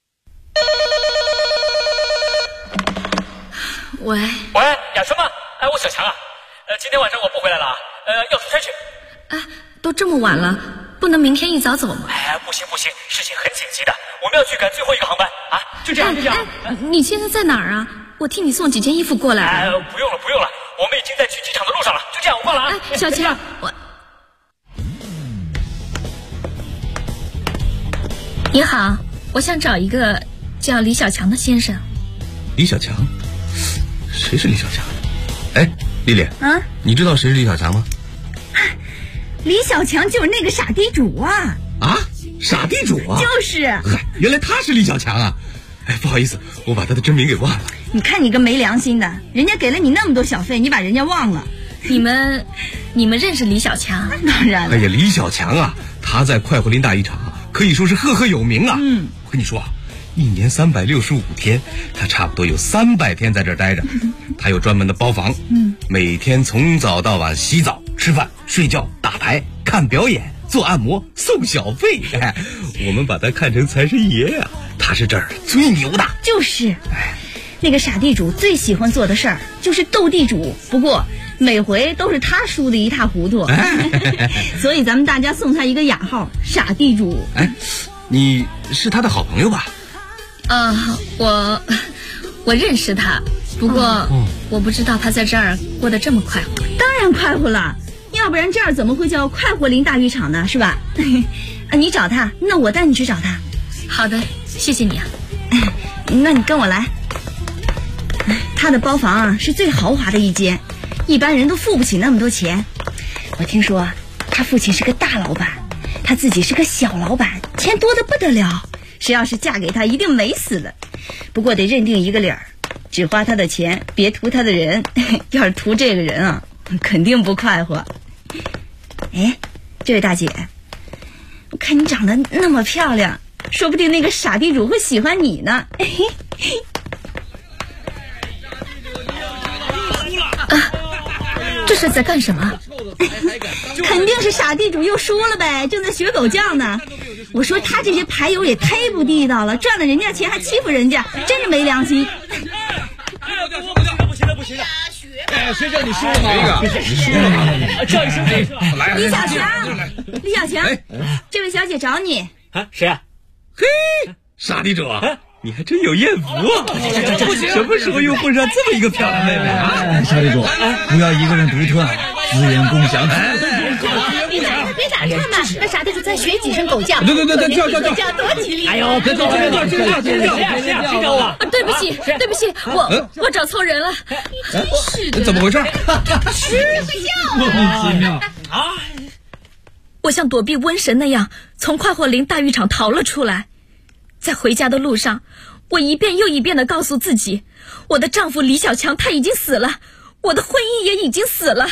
喂， 雅春吗？我小强啊，今天晚上我不回来了啊，要出差去。 都这么晚了，不能明天一早走吗？ 不行，事情很紧急的，我们要去赶最后一个航班啊！就这样。 你现在在哪儿啊？我替你送几件衣服过来。 不用了，我们已经在去机场的路上了。就这样，我挂了啊。 小强，你好，我想找一个叫李小强的先生。 李小强？谁是李小强？丽丽，你知道谁是李小强吗？ 李小强就是那个傻地主啊！ 傻地主啊？ 就是。 原来他是李小强啊！不好意思，我把他的真名给忘了。 你看你个没良心的，人家给了你那么多小费，你把人家忘了。 你们认识李小强？ 当然了。 哎呀，李小强啊，他在快活林大浴场可以说是赫赫有名啊。我跟你说啊，一年365天，他差不多有300天在这儿待着。他有专门的包房，每天从早到晚洗澡、吃饭、睡觉、打牌、看表演、做按摩、送小费。我们把他看成财神爷啊，他是这儿最牛的。 就是，那个傻地主最喜欢做的事儿就是斗地主，不过每回都是他输得一塌糊涂，所以咱们大家送他一个雅号——傻地主。 哎，你是他的好朋友吧？ 我认识他，不过我不知道他在这儿过得这么快活。 当然快活了，要不然这儿怎么会叫快活林大浴场呢？是吧？你找他，那我带你去找他。 好的，谢谢你啊。 那你跟我来。他的包房啊是最豪华的一间，一般人都付不起那么多钱。我听说他父亲是个大老板，他自己是个小老板，钱多得不得了。谁要是嫁给他，一定美死了。不过得认定一个理儿，只花他的钱，别图他的人。要是图这个人啊，肯定不快活。哎，这位大姐，我看你长得那么漂亮，说不定那个傻地主会喜欢你呢。 这是在干什么？ 肯定是傻地主又输了呗，正在学狗叫呢。我说他这些牌友也忒不地道了，赚了人家钱还欺负人家，真是没良心。 不行！哎，谁叫你输了吗？你输了吗？叫一声来！ 李小强，这位小姐找你。 啊，谁啊？ 嘿，傻地主啊！你还真有艳福啊！什么时候又碰上这么一个漂亮妹妹啊？ 小地主，不要一个人独特，资源共享。 别打岔嘛！那傻地主再学几声狗叫。 对， 叫多吉利！ 哎呦，别叫！ 对不起，我找错人了。真是的， 怎么回事？ 莫名其妙啊！我像躲避瘟神那样从快活林大浴场逃了出来。在回家的路上，我一遍又一遍地告诉自己，我的丈夫李小强他已经死了，我的婚姻也已经死了。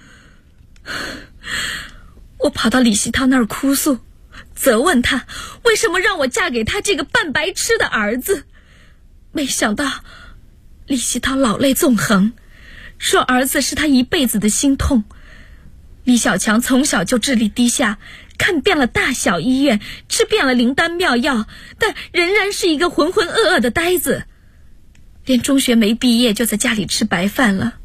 我跑到李希涛那儿哭诉，责问他为什么让我嫁给他这个半白痴的儿子。没想到李希涛老泪纵横，说儿子是他一辈子的心痛。李小强从小就智力低下，看遍了大小医院，吃遍了灵丹妙药，但仍然是一个浑浑噩噩的呆子，连中学没毕业就在家里吃白饭了。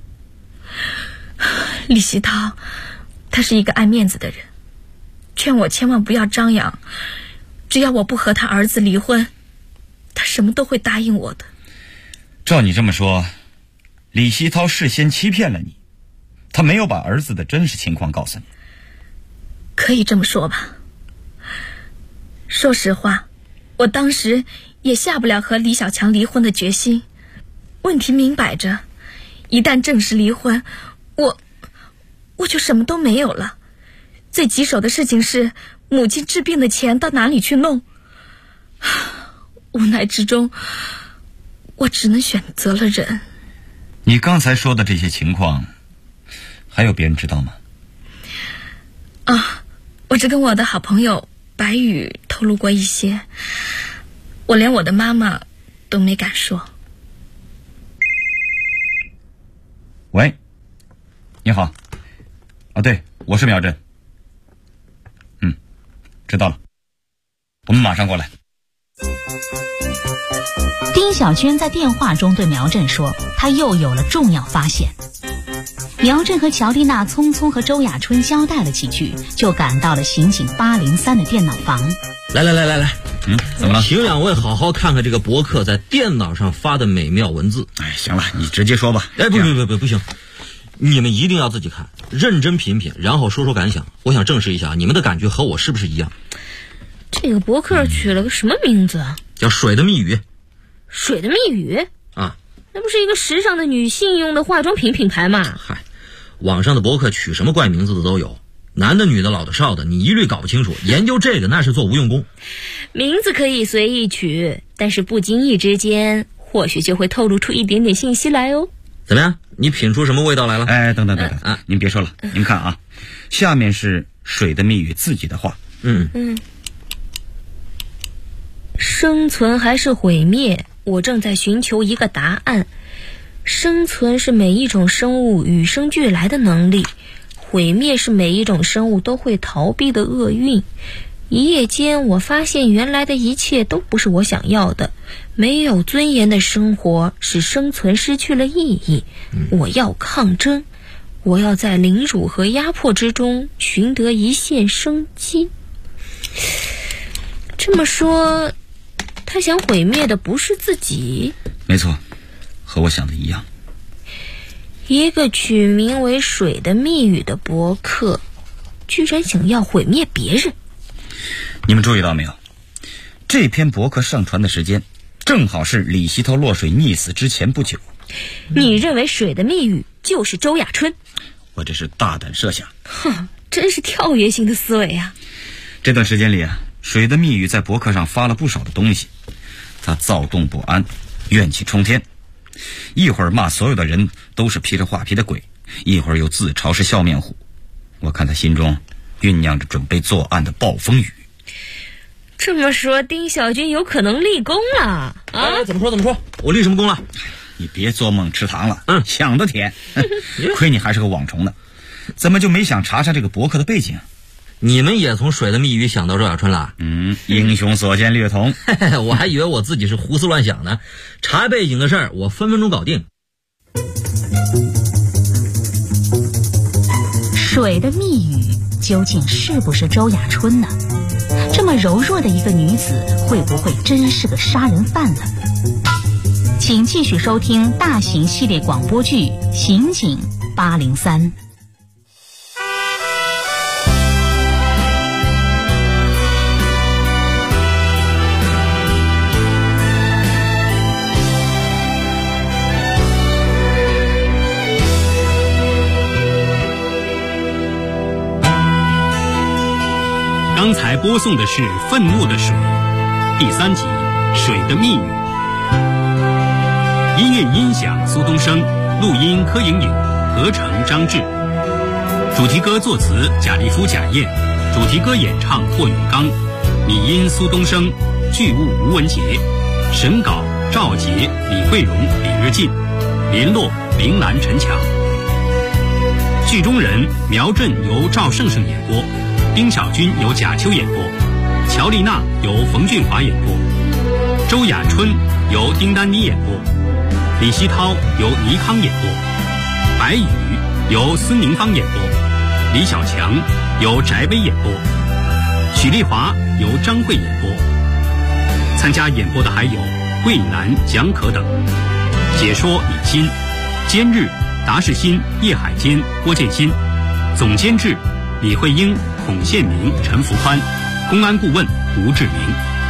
李希涛他是一个爱面子的人，劝我千万不要张扬，只要我不和他儿子离婚，他什么都会答应我的。 照你这么说，李希涛事先欺骗了你，他没有把儿子的真实情况告诉你。 可以这么说吧。说实话，我当时也下不了和李小强离婚的决心。问题明摆着，一旦正式离婚，我就什么都没有了。最棘手的事情是母亲治病的钱到哪里去弄。无奈之中，我只能选择了忍。 你刚才说的这些情况，还有别人知道吗？ 我只跟我的好朋友白宇透露过一些，我连我的妈妈都没敢说。 喂，你好。对，我是苗振。知道了，我们马上过来。 丁小娟在电话中对苗振说，她又有了重要发现。苗振和乔丽娜匆匆和周雅春交代了几句，就赶到了刑警803的电脑房。 来， 怎么了？ 请两位好好看看这个博客在电脑上发的美妙文字。 行了，你直接说吧。 不行，你们一定要自己看，认真品品，然后说说感想。我想证实一下，你们的感觉和我是不是一样？ 这个博客取了个什么名字啊？ 叫水的密语。 水的密语啊， 那不是一个时尚的女性用的化妆品品牌吗？ 嗨，网上的博客取什么怪名字的都有，男的女的老的少的，你一律搞不清楚。研究这个那是做无用功。 名字可以随意取，但是不经意之间或许就会透露出一点点信息来哦。 怎么样？你品出什么味道来了？ 哎，等啊！您别说了，您看啊，下面是水的密语自己的话。 生存还是毁灭？我正在寻求一个答案。生存是每一种生物与生俱来的能力，毁灭是每一种生物都会逃避的厄运。一夜间，我发现原来的一切都不是我想要的。没有尊严的生活使生存失去了意义。我要抗争，我要在凌辱和压迫之中寻得一线生机。这么说，他想毁灭的不是自己？ 没错，和我想的一样。 一个取名为《水的密语》的博客，居然想要毁灭别人。 你们注意到没有？这篇博客上传的时间正好是李希涛落水溺死之前不久。 你认为《水的密语》就是周亚春？ 我这是大胆设想。 真是跳跃性的思维啊！ 这段时间里啊，《水的密语》在博客上发了不少的东西。他躁动不安，怨气冲天，一会儿骂所有的人都是披着画皮的鬼，一会儿又自嘲是笑面虎。我看他心中酝酿着准备作案的暴风雨。 这么说，丁小军有可能立功了啊？ 怎么说？我立什么功了？ 你别做梦吃糖了，想得甜。亏你还是个网虫呢，怎么就没想查查这个博客的背景？ 你们也从《水的密语》想到周亚春了？ 英雄所见略同。 我还以为我自己是胡思乱想呢。查背景的事儿，我分分钟搞定。 水的密语究竟是不是周亚春呢？这么柔弱的一个女子，会不会真是个杀人犯呢？请继续收听大型系列广播剧《刑警803》。 刚才播送的是《愤怒的水》第3集《水的密语》，音乐音响苏东升，录音柯莹莹，合成张志，主题歌作词贾立书、贾燕，主题歌演唱霍永刚，拟音苏东升，剧务吴文杰，审稿赵杰、李桂荣、李日进，联络林兰、陈强。剧中人苗振由赵胜胜演播，丁小军由贾秋演播，乔丽娜由冯俊华演播，周亚春由丁丹妮演播，李希涛由倪康演播，白宇由孙宁芳演播，李小强由翟薇演播，许丽华由张慧演播。参加演播的还有桂南、蒋可等。解说李欣，监制达世新、叶海坚、郭建新，总监制李慧英、孔宪明、陈福宽，公安顾问吴志明。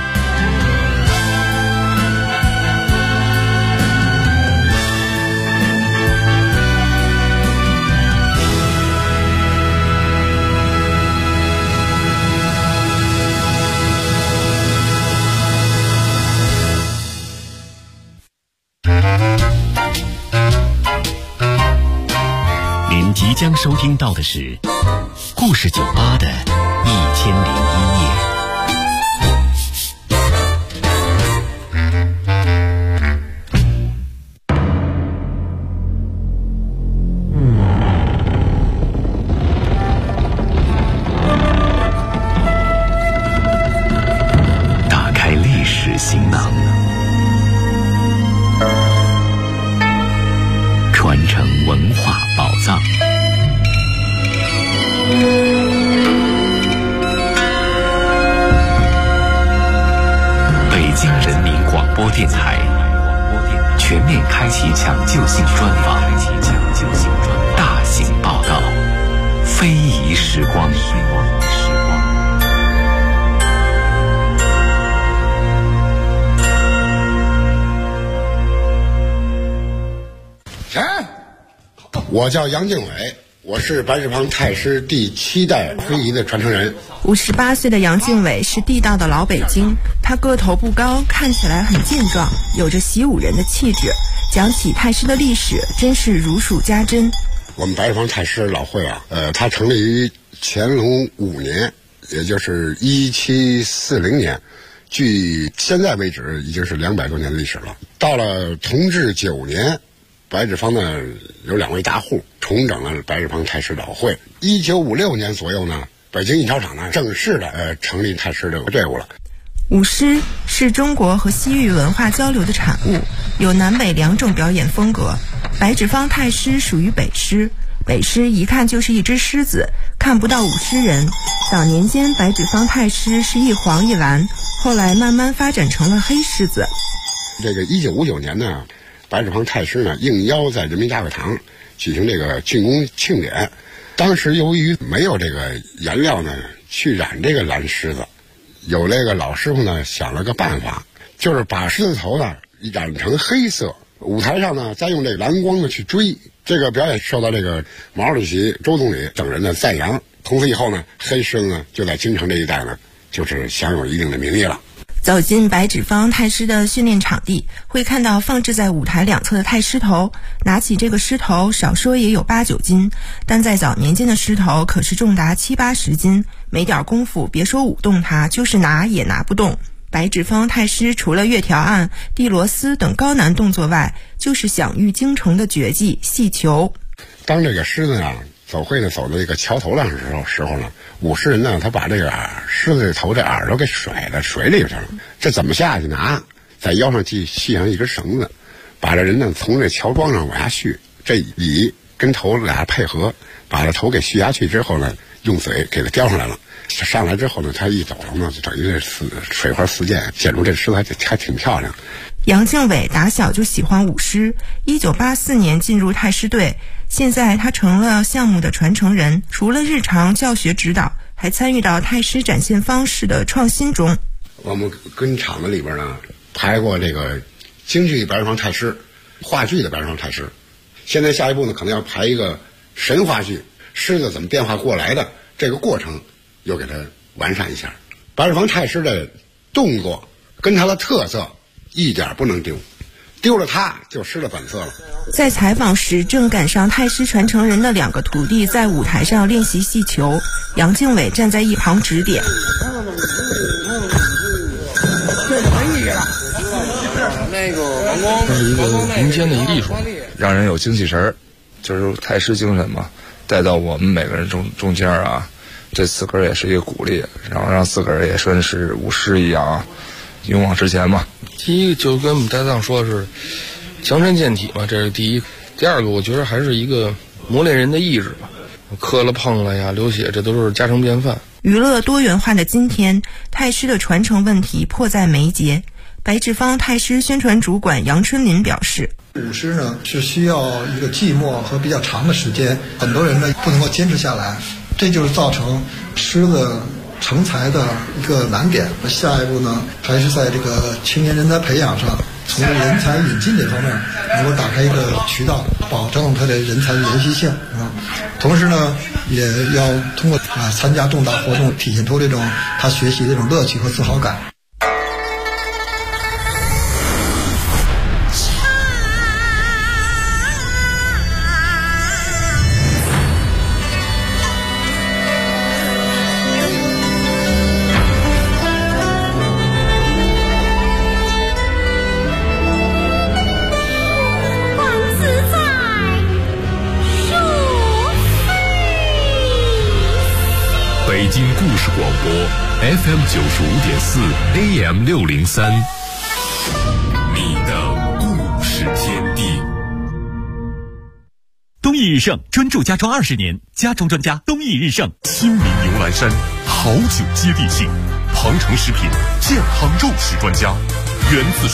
您即将收听到的是故事酒吧的1001夜。打开历史行囊，传承文化宝藏。北京人民广播电台全面开启抢救性专访，大型报道，非遗时光。 谁？我叫杨靖伟， 我是白纸坊太师第7代非遗的传承人。 58岁的杨敬伟是地道的老北京，他个头不高，看起来很健壮，有着习武人的气质。讲起太师的历史，真是如数家珍。 我们白纸坊太师老会啊，它成立于乾隆5年，也就是1740年。距现在为止已经是200多年的历史了。到了同治9年，白纸坊呢有2位大户重整了白纸坊太师老会。1956年左右呢，北京印钞厂呢正式的成立太师的队伍了。 舞狮是中国和西域文化交流的产物，有南北2种表演风格。白纸坊太师属于北狮，北狮一看就是一只狮子，看不到舞狮人。早年间白纸坊太师是一黄一蓝，后来慢慢发展成了黑狮子。 这个1959年呢，白纸坊太师呢应邀在人民大会堂举行这个竣工庆典。当时由于没有这个颜料呢去染这个蓝狮子，有那个老师傅呢想了个办法，就是把狮子头呢染成黑色，舞台上呢再用这蓝光呢去追。这个表演受到这个毛主席、周总理等人的赞扬。从此以后呢，黑狮子呢就在京城这一带呢就是享有一定的名义了。 走进白纸坊太师的训练场地，会看到放置在舞台2侧的太师头。拿起这个狮头，少说也有8、9斤，但在早年间的狮头可是重达7、80斤，没点功夫，别说舞动它，就是拿也拿不动。白纸坊太师除了月条案、递螺丝等高难动作外，就是享誉京城的绝技戏球。 当这个狮子啊走会呢走到这个桥头上的时候呢，舞狮人呢他把这个狮子的头这耳朵给甩到水里去了。这怎么下去呢？在腰上系上一根绳子，把这人呢从这桥桩上往下续，这尾跟头俩配合，把这头给续下去之后呢，用嘴给它叼上来了。上来之后呢，他一走了呢，就等于这水花四溅，显出这狮子还挺漂亮。 杨敬伟打小就喜欢舞狮，1984年进入太师队，现在他成了项目的传承人。除了日常教学指导，还参与到太师展现方式的创新中。 我们跟厂子里边呢排过这个京剧白纸坊太师、话剧的白纸坊太师，现在下一步呢可能要排一个神话剧，狮子怎么变化过来的这个过程又给它完善一下。白纸坊太师的动作跟他的特色一点不能丢，丢了它就失了本色了。 在采访时，正赶上太师传承人的2个徒弟在舞台上练习戏球，杨敬伟站在一旁指点。 这是一个民间的艺术，让人有精气神儿，就是太师精神嘛，带到我们每个人中间啊。这4个人也是一个鼓励，然后让4个人也算是舞狮一样啊，勇往直前嘛。第一个就跟我们搭档说的是强身健体嘛，这是第一。第二个我觉得还是一个磨练人的意志吧，磕了碰了呀，流血这都是家常便饭。 娱乐多元化的今天，太师的传承问题迫在眉睫。白纸坊太师宣传主管杨春林表示， 舞狮呢是需要一个寂寞和比较长的时间，很多人呢不能够坚持下来，这就是造成狮子成才的一个难点。下一步呢，还是在这个青年人才培养上，从人才引进这方面能够打开一个渠道，保证他的人才的延续性啊。同时呢，也要通过参加重大活动，体现出这种他学习的这种乐趣和自豪感。 北京故事广播 FM 95.4 AM 603，你的故事天地。 东益日盛专注家装20年，家装专家东益日盛。 亲民牛栏山，好酒接地气。庞城食品健康肉食专家，源自